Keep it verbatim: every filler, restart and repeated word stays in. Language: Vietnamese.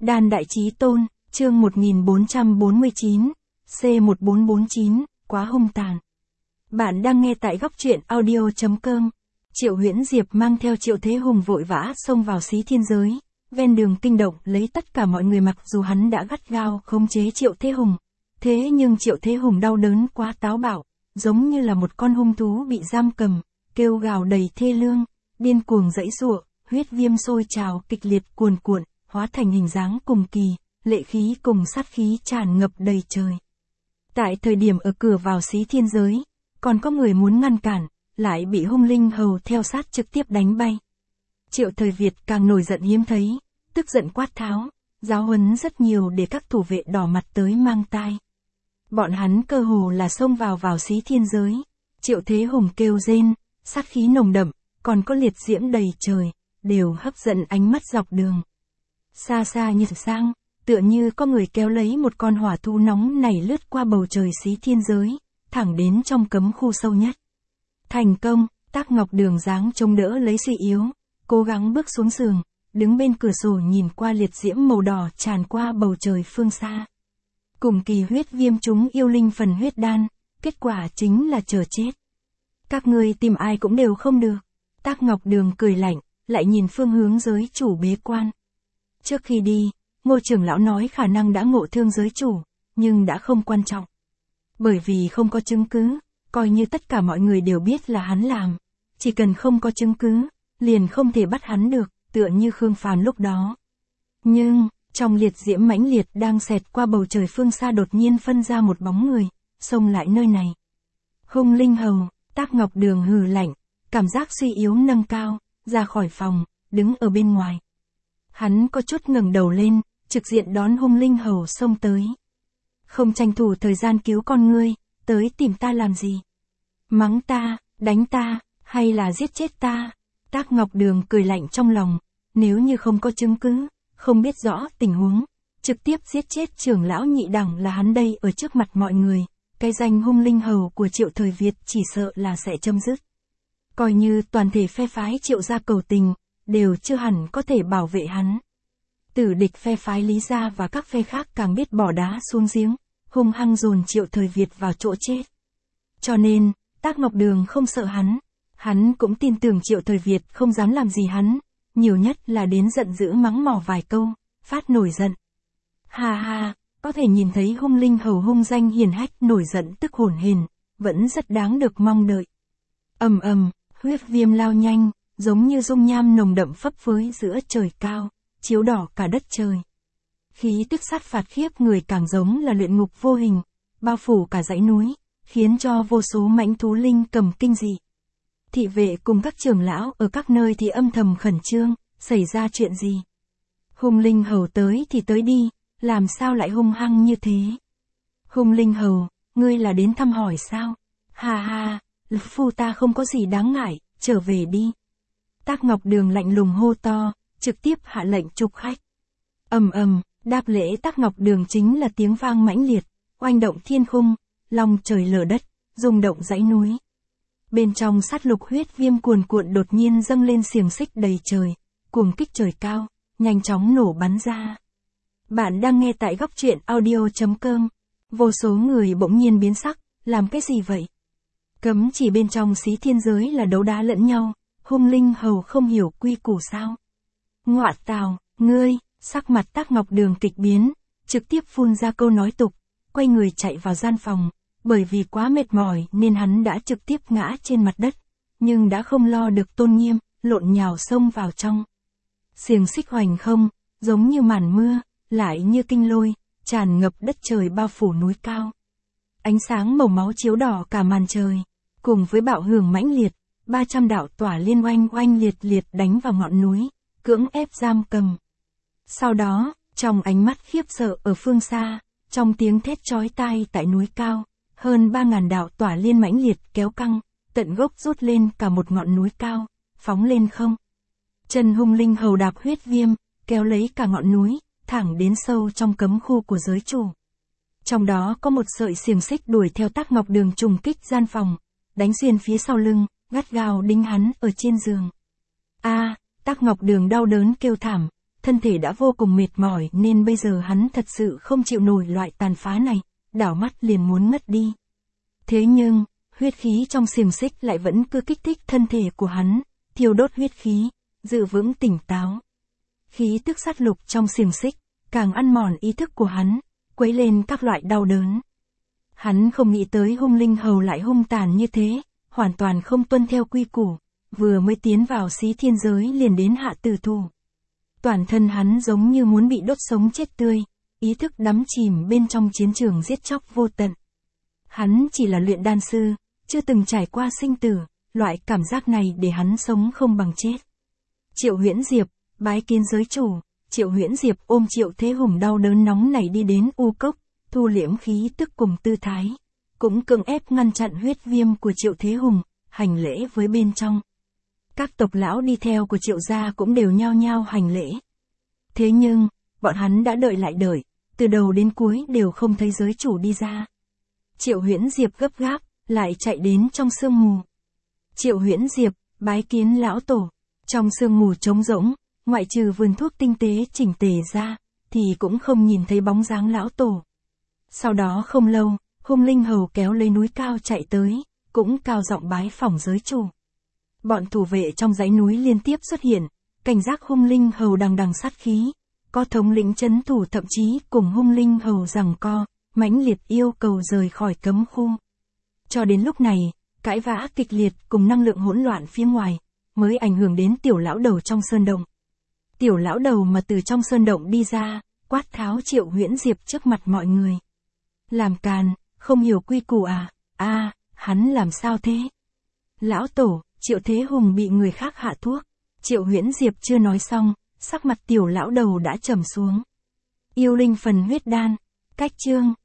Đan Đại Chí Tôn, chương một nghìn bốn trăm bốn mươi chín, C một bốn bốn chín, quá hung tàn. Bạn đang nghe tại góc truyện audio chấm com. Triệu Huyễn Diệp mang theo Triệu Thế Hùng vội vã xông vào xí thiên giới, ven đường kinh động lấy tất cả mọi người, mặc dù hắn đã gắt gao khống chế Triệu Thế Hùng. Thế nhưng Triệu Thế Hùng đau đớn quá táo bạo, giống như là một con hung thú bị giam cầm, kêu gào đầy thê lương, điên cuồng giãy giụa, huyết viêm sôi trào kịch liệt cuồn cuộn, hóa thành hình dáng cùng kỳ, lệ khí cùng sát khí tràn ngập đầy trời. Tại thời điểm ở cửa vào xí thiên giới, còn có người muốn ngăn cản, lại bị hung linh hầu theo sát trực tiếp đánh bay. Triệu Thời Việt càng nổi giận hiếm thấy, tức giận quát tháo, giáo huấn rất nhiều để các thủ vệ đỏ mặt tới mang tai. Bọn hắn cơ hồ là xông vào vào xí thiên giới. Triệu Thế Hùng kêu rên, sát khí nồng đậm, còn có liệt diễm đầy trời, đều hấp dẫn ánh mắt dọc đường. Xa xa như sang, tựa như có người kéo lấy một con hỏa thú nóng nảy lướt qua bầu trời xí thiên giới, thẳng đến trong cấm khu sâu nhất. Thành công, Tác Ngọc Đường dáng chống đỡ lấy suy yếu, cố gắng bước xuống giường, đứng bên cửa sổ nhìn qua liệt diễm màu đỏ tràn qua bầu trời phương xa. Cùng kỳ huyết viêm chúng yêu linh phần huyết đan, kết quả chính là chờ chết. Các ngươi tìm ai cũng đều không được. Tác Ngọc Đường cười lạnh, lại nhìn phương hướng giới chủ bế quan. Trước khi đi, Ngô trưởng lão nói khả năng đã ngộ thương giới chủ, nhưng đã không quan trọng. Bởi vì không có chứng cứ, coi như tất cả mọi người đều biết là hắn làm. Chỉ cần không có chứng cứ, liền không thể bắt hắn được, tựa như Khương Phàm lúc đó. Nhưng, trong liệt diễm mãnh liệt đang xẹt qua bầu trời phương xa đột nhiên phân ra một bóng người, xông lại nơi này. Hung linh hầu, Tác Ngọc Đường hừ lạnh, cảm giác suy yếu nâng cao, ra khỏi phòng, đứng ở bên ngoài. Hắn có chút ngẩng đầu lên, trực diện đón hung linh hầu xông tới. Không tranh thủ thời gian cứu con ngươi, tới tìm ta làm gì? Mắng ta, đánh ta, hay là giết chết ta? Tác Ngọc Đường cười lạnh trong lòng, nếu như không có chứng cứ, không biết rõ tình huống, trực tiếp giết chết trưởng lão nhị đẳng là hắn đây ở trước mặt mọi người, cái danh hung linh hầu của Triệu Thời Việt chỉ sợ là sẽ chấm dứt. Coi như toàn thể phe phái Triệu gia cầu tình, đều chưa hẳn có thể bảo vệ hắn. Tử địch phe phái Lý gia và các phe khác càng biết bỏ đá xuống giếng, hung hăng dồn Triệu Thời Việt vào chỗ chết. Cho nên, Tác Ngọc Đường không sợ hắn, hắn cũng tin tưởng Triệu Thời Việt không dám làm gì hắn, nhiều nhất là đến giận dữ mắng mỏ vài câu, phát nổi giận. Ha ha, có thể nhìn thấy hung linh hầu hung danh hiển hách nổi giận tức hổn hển, vẫn rất đáng được mong đợi. Ầm ầm, huyết viêm lao nhanh, giống như dung nham nồng đậm phấp phới giữa trời cao, chiếu đỏ cả đất trời. Khí tức sát phạt khiếp người càng giống là luyện ngục vô hình, bao phủ cả dãy núi, khiến cho vô số mãnh thú linh cầm kinh dị. Thị vệ cùng các trưởng lão ở các nơi thì âm thầm khẩn trương, xảy ra chuyện gì? Hung linh hầu tới thì tới đi, làm sao lại hung hăng như thế? Hung linh hầu, ngươi là đến thăm hỏi sao? Ha ha, lực phu ta không có gì đáng ngại, trở về đi. Tác Ngọc Đường lạnh lùng hô to, trực tiếp hạ lệnh trục khách. Ầm ầm, đáp lễ Tác Ngọc Đường chính là tiếng vang mãnh liệt, oanh động thiên khung, long trời lở đất, rung động dãy núi. Bên trong sát lục huyết viêm cuồn cuộn đột nhiên dâng lên xiềng xích đầy trời, cuồng kích trời cao, nhanh chóng nổ bắn ra. Bạn đang nghe tại góc truyện audio chấm com. Vô số người bỗng nhiên biến sắc, làm cái gì vậy? Cấm chỉ bên trong xí thiên giới là đấu đá lẫn nhau, hung linh hầu không hiểu quy củ sao? Ngọa tào, ngươi, sắc mặt Tác Ngọc Đường kịch biến, trực tiếp phun ra câu nói tục, quay người chạy vào gian phòng, bởi vì quá mệt mỏi nên hắn đã trực tiếp ngã trên mặt đất, nhưng đã không lo được tôn nghiêm, lộn nhào xông vào trong. Xiềng xích hoành không, giống như màn mưa, lại như kinh lôi, tràn ngập đất trời bao phủ núi cao. Ánh sáng màu máu chiếu đỏ cả màn trời, cùng với bạo hưởng mãnh liệt, ba trăm đạo tỏa liên oanh oanh liệt liệt đánh vào ngọn núi, cưỡng ép giam cầm. Sau đó, trong ánh mắt khiếp sợ ở phương xa, trong tiếng thét chói tai tại núi cao, hơn ba ngàn đạo tỏa liên mãnh liệt kéo căng, tận gốc rút lên cả một ngọn núi cao, phóng lên không. Chân hung linh hầu đạp huyết viêm, kéo lấy cả ngọn núi, thẳng đến sâu trong cấm khu của giới chủ. Trong đó có một sợi xiềng xích đuổi theo Tác Ngọc Đường trùng kích gian phòng, đánh xuyên phía sau lưng, gắt gao đính hắn ở trên giường. A, Tác Ngọc Đường đau đớn kêu thảm, thân thể đã vô cùng mệt mỏi nên bây giờ hắn thật sự không chịu nổi loại tàn phá này, đảo mắt liền muốn ngất đi. Thế nhưng, huyết khí trong xiềng xích lại vẫn cứ kích thích thân thể của hắn, thiêu đốt huyết khí, giữ vững tỉnh táo. Khí tức sát lục trong xiềng xích, càng ăn mòn ý thức của hắn, quấy lên các loại đau đớn. Hắn không nghĩ tới hung linh hầu lại hung tàn như thế, hoàn toàn không tuân theo quy củ, vừa mới tiến vào xí thiên giới liền đến hạ tử thủ. Toàn thân hắn giống như muốn bị đốt sống chết tươi, ý thức đắm chìm bên trong chiến trường giết chóc vô tận. Hắn chỉ là luyện đan sư, chưa từng trải qua sinh tử, loại cảm giác này để hắn sống không bằng chết. Triệu Huyễn Diệp, bái kiến giới chủ. Triệu Huyễn Diệp ôm Triệu Thế Hùng đau đớn nóng này đi đến u cốc, thu liễm khí tức cùng tư thái, cũng cưỡng ép ngăn chặn huyết viêm của Triệu Thế Hùng, hành lễ với bên trong. Các tộc lão đi theo của Triệu gia cũng đều nhao nhao hành lễ. Thế nhưng, bọn hắn đã đợi lại đợi, từ đầu đến cuối đều không thấy giới chủ đi ra. Triệu Huyễn Diệp gấp gáp, lại chạy đến trong sương mù. Triệu Huyễn Diệp, bái kiến lão tổ. Trong sương mù trống rỗng, ngoại trừ vườn thuốc tinh tế chỉnh tề ra, thì cũng không nhìn thấy bóng dáng lão tổ. Sau đó không lâu, hung linh hầu kéo lấy núi cao chạy tới, cũng cao giọng bái phỏng giới chủ. Bọn thủ vệ trong dãy núi liên tiếp xuất hiện, cảnh giác hung linh hầu đằng đằng sát khí, có thống lĩnh trấn thủ thậm chí cùng hung linh hầu giằng co, mãnh liệt yêu cầu rời khỏi cấm khu. Cho đến lúc này, cãi vã kịch liệt cùng năng lượng hỗn loạn phía ngoài, mới ảnh hưởng đến tiểu lão đầu trong sơn động. Tiểu lão đầu mà từ trong sơn động đi ra, quát tháo Triệu Huyễn Diệp trước mặt mọi người. Làm càn, không hiểu quy củ à, a à, hắn làm sao thế? Lão tổ, Triệu Thế Hùng bị người khác hạ thuốc. Triệu Huyễn Diệp chưa nói xong, sắc mặt tiểu lão đầu đã trầm xuống. Yêu linh phần huyết đan, cách chương.